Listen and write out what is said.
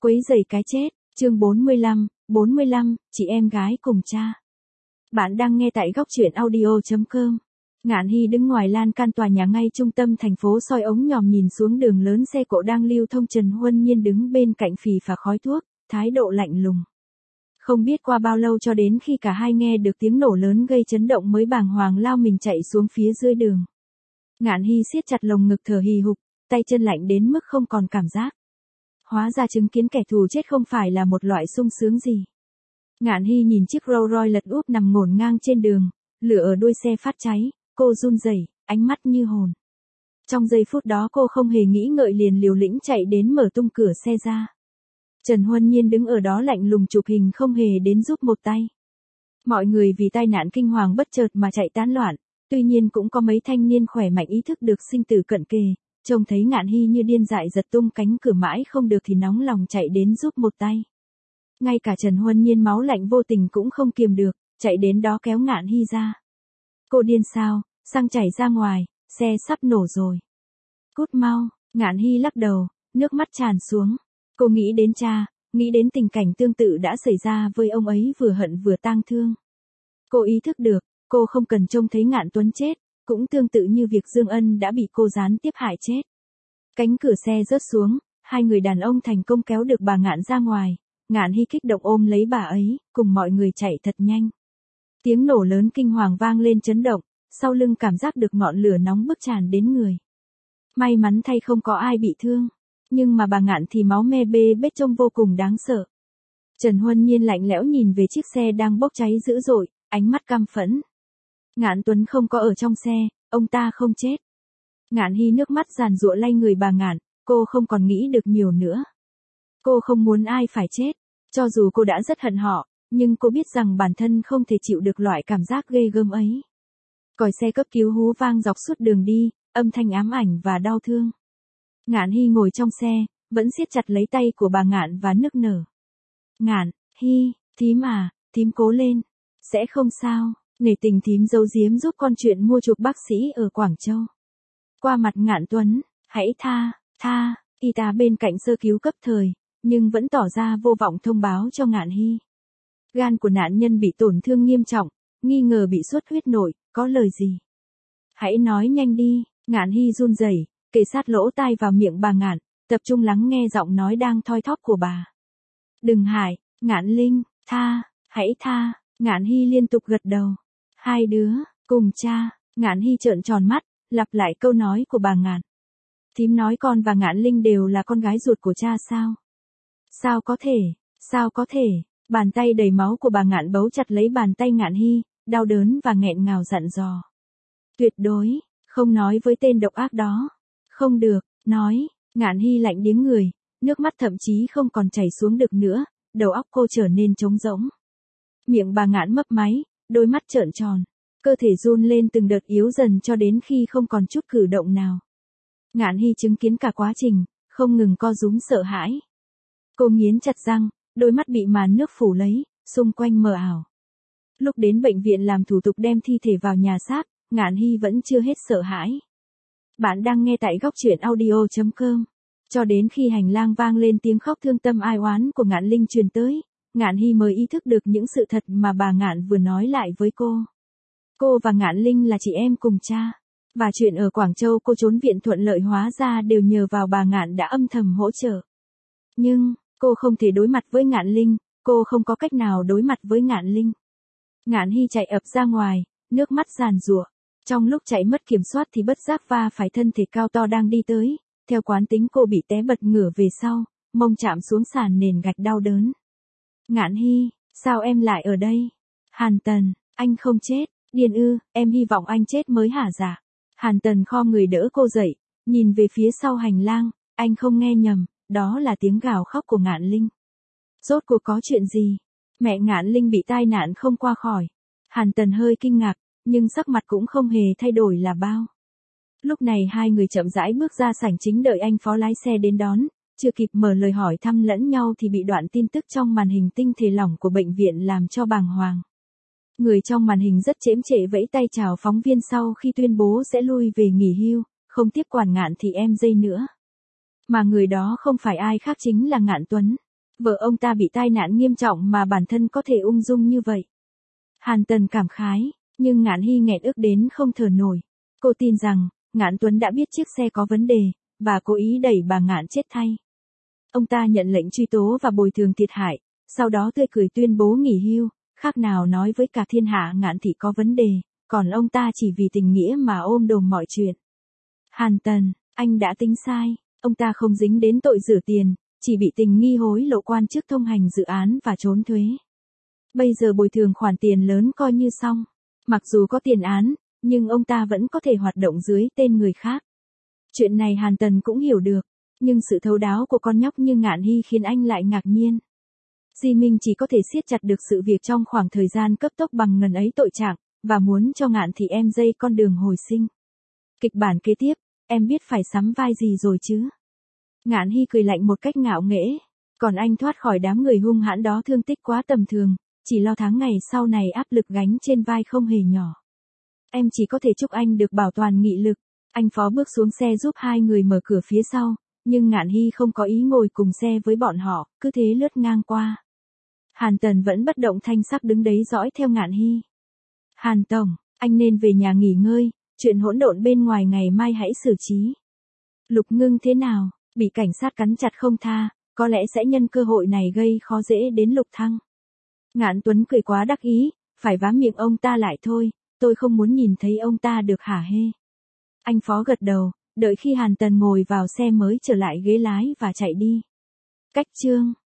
Quấy rầy cái chết, chương 45, chị em gái cùng cha. Bạn đang nghe tại góc truyện audio.com. Ngạn Hy đứng ngoài lan can tòa nhà ngay trung tâm thành phố soi ống nhòm nhìn xuống đường lớn xe cộ đang lưu thông. Trần Huân Nhiên đứng bên cạnh phì phà khói thuốc, thái độ lạnh lùng. Không biết qua bao lâu cho đến khi cả hai nghe được tiếng nổ lớn gây chấn động mới bàng hoàng lao mình chạy xuống phía dưới đường. Ngạn Hy siết chặt lồng ngực thở hì hục, tay chân lạnh đến mức không còn cảm giác. Hóa ra chứng kiến kẻ thù chết không phải là một loại sung sướng gì. Ngạn Hy nhìn chiếc Rolls Royce lật úp nằm ngổn ngang trên đường, lửa ở đuôi xe phát cháy, cô run rẩy, ánh mắt như hồn. Trong giây phút đó cô không hề nghĩ ngợi liền liều lĩnh chạy đến mở tung cửa xe ra. Trần Huân Nhiên đứng ở đó lạnh lùng chụp hình không hề đến giúp một tay. Mọi người vì tai nạn kinh hoàng bất chợt mà chạy tán loạn, tuy nhiên cũng có mấy thanh niên khỏe mạnh ý thức được sinh tử cận kề. Trông thấy Ngạn Hy như điên dại giật tung cánh cửa mãi không được thì nóng lòng chạy đến giúp một tay. Ngay cả Trần Huân Nhiên máu lạnh vô tình cũng không kiềm được, chạy đến đó kéo Ngạn Hy ra. Cô điên sao, xăng chảy ra ngoài, xe sắp nổ rồi. Cút mau, Ngạn Hy lắc đầu, nước mắt tràn xuống. Cô nghĩ đến cha, nghĩ đến tình cảnh tương tự đã xảy ra với ông ấy vừa hận vừa tang thương. Cô ý thức được, cô không cần trông thấy Ngạn Tuấn chết. Cũng tương tự như việc Dương Ân đã bị cô gián tiếp hại chết. Cánh cửa xe rớt xuống, hai người đàn ông thành công kéo được bà Ngạn ra ngoài. Ngạn Hy kích động ôm lấy bà ấy, cùng mọi người chạy thật nhanh. Tiếng nổ lớn kinh hoàng vang lên chấn động, sau lưng cảm giác được ngọn lửa nóng bức tràn đến người. May mắn thay không có ai bị thương, nhưng mà bà Ngạn thì máu me bê bết trông vô cùng đáng sợ. Trần Huân Nhiên lạnh lẽo nhìn về chiếc xe đang bốc cháy dữ dội, ánh mắt căm phẫn. Ngạn Tuấn không có ở trong xe, ông ta không chết. Ngạn Hy nước mắt giàn giụa lay người bà Ngạn, cô không còn nghĩ được nhiều nữa. Cô không muốn ai phải chết, cho dù cô đã rất hận họ, nhưng cô biết rằng bản thân không thể chịu được loại cảm giác ghê gớm ấy. Còi xe cấp cứu hú vang dọc suốt đường đi, âm thanh ám ảnh và đau thương. Ngạn Hy ngồi trong xe, vẫn siết chặt lấy tay của bà Ngạn và nức nở. Ngạn Hy, thím à, thím cố lên, sẽ không sao. Nể tình thím giấu giếm giúp con chuyện mua chuộc bác sĩ ở Quảng Châu. Qua mặt Ngạn Tuấn, hãy tha, y tá bên cạnh sơ cứu cấp thời, nhưng vẫn tỏ ra vô vọng thông báo cho Ngạn Hy. Gan của nạn nhân bị tổn thương nghiêm trọng, nghi ngờ bị xuất huyết nội, có lời gì? Hãy nói nhanh đi, Ngạn Hy run rẩy, kề sát lỗ tai vào miệng bà Ngạn, tập trung lắng nghe giọng nói đang thoi thóp của bà. Đừng hại, Ngạn Linh, hãy tha, Ngạn Hy liên tục gật đầu. Hai đứa, cùng cha, Ngạn Hy trợn tròn mắt, lặp lại câu nói của bà Ngạn. Thím nói con và Ngạn Linh đều là con gái ruột của cha sao? Sao có thể, bàn tay đầy máu của bà Ngạn bấu chặt lấy bàn tay Ngạn Hy, đau đớn và nghẹn ngào dặn dò. Tuyệt đối, không nói với tên độc ác đó. Không được, nói, Ngạn Hy lạnh điếng người, nước mắt thậm chí không còn chảy xuống được nữa, đầu óc cô trở nên trống rỗng. Miệng bà Ngạn mấp máy. Đôi mắt trợn tròn, cơ thể run lên từng đợt yếu dần cho đến khi không còn chút cử động nào. Ngạn Hy chứng kiến cả quá trình, không ngừng co rúm sợ hãi. Cô nghiến chặt răng, đôi mắt bị màn nước phủ lấy, xung quanh mờ ảo. Lúc đến bệnh viện làm thủ tục đem thi thể vào nhà xác, Ngạn Hy vẫn chưa hết sợ hãi. Bạn đang nghe tại góc truyện audio.com. Cho đến khi hành lang vang lên tiếng khóc thương tâm ai oán của Ngạn Linh truyền tới. Ngạn Hy mới ý thức được những sự thật mà bà Ngạn vừa nói lại với cô. Cô và Ngạn Linh là chị em cùng cha. Và chuyện ở Quảng Châu cô trốn viện thuận lợi hóa ra đều nhờ vào bà Ngạn đã âm thầm hỗ trợ. Nhưng, cô không thể đối mặt với Ngạn Linh, cô không có cách nào đối mặt với Ngạn Linh. Ngạn Hy chạy ập ra ngoài, nước mắt giàn giụa. Trong lúc chạy mất kiểm soát thì bất giác va phải thân thể cao to đang đi tới. Theo quán tính cô bị té bật ngửa về sau, mông chạm xuống sàn nền gạch đau đớn. Ngạn Hy, sao em lại ở đây? Hàn Tần, anh không chết, điên ư, em hy vọng anh chết mới hả dạ. Hàn Tần khom người đỡ cô dậy, nhìn về phía sau hành lang, anh không nghe nhầm, đó là tiếng gào khóc của Ngạn Linh. Rốt cuộc có chuyện gì? Mẹ Ngạn Linh bị tai nạn không qua khỏi. Hàn Tần hơi kinh ngạc, nhưng sắc mặt cũng không hề thay đổi là bao. Lúc này hai người chậm rãi bước ra sảnh chính đợi anh phó lái xe đến đón. Chưa kịp mở lời hỏi thăm lẫn nhau thì bị đoạn tin tức trong màn hình tinh thể lỏng của bệnh viện làm cho bàng hoàng. Người trong màn hình rất chễm chệ vẫy tay chào phóng viên sau khi tuyên bố sẽ lui về nghỉ hưu, không tiếp quản Ngạn thì em dây nữa. Mà người đó không phải ai khác chính là Ngạn Tuấn. Vợ ông ta bị tai nạn nghiêm trọng mà bản thân có thể ung dung như vậy. Hàn Tần cảm khái, nhưng Ngạn Hy nghẹn ức đến không thở nổi. Cô tin rằng, Ngạn Tuấn đã biết chiếc xe có vấn đề, và cố ý đẩy bà Ngạn chết thay. Ông ta nhận lệnh truy tố và bồi thường thiệt hại, sau đó tươi cười tuyên bố nghỉ hưu, khác nào nói với cả thiên hạ Ngạn thị có vấn đề, còn ông ta chỉ vì tình nghĩa mà ôm đồm mọi chuyện. Hàn Tần, anh đã tính sai, ông ta không dính đến tội rửa tiền, chỉ bị tình nghi hối lộ quan chức thông hành dự án và trốn thuế. Bây giờ bồi thường khoản tiền lớn coi như xong. Mặc dù có tiền án, nhưng ông ta vẫn có thể hoạt động dưới tên người khác. Chuyện này Hàn Tần cũng hiểu được, nhưng sự thấu đáo của con nhóc như Ngạn Hy khiến anh lại ngạc nhiên. Di Minh chỉ có thể siết chặt được sự việc trong khoảng thời gian cấp tốc bằng ngần ấy tội trạng, và muốn cho Ngạn thị em dây con đường hồi sinh. Kịch bản kế tiếp, em biết phải sắm vai gì rồi chứ? Ngạn Hy cười lạnh một cách ngạo nghễ, còn anh thoát khỏi đám người hung hãn đó thương tích quá tầm thường, chỉ lo tháng ngày sau này áp lực gánh trên vai không hề nhỏ. Em chỉ có thể chúc anh được bảo toàn nghị lực. Anh Phó bước xuống xe giúp hai người mở cửa phía sau, nhưng Ngạn Hy không có ý ngồi cùng xe với bọn họ, cứ thế lướt ngang qua. Hàn Tần vẫn bất động thanh sắc đứng đấy dõi theo Ngạn Hy. Hàn Tổng, anh nên về nhà nghỉ ngơi, chuyện hỗn độn bên ngoài ngày mai hãy xử trí. Lục Ngưng thế nào, bị cảnh sát cắn chặt không tha, có lẽ sẽ nhân cơ hội này gây khó dễ đến Lục Thăng. Ngạn Tuấn cười quá đắc ý, phải vá miệng ông ta lại thôi, tôi không muốn nhìn thấy ông ta được hả hê. Anh Phó gật đầu, đợi khi Hàn Tần ngồi vào xe mới trở lại ghế lái và chạy đi. Cách chương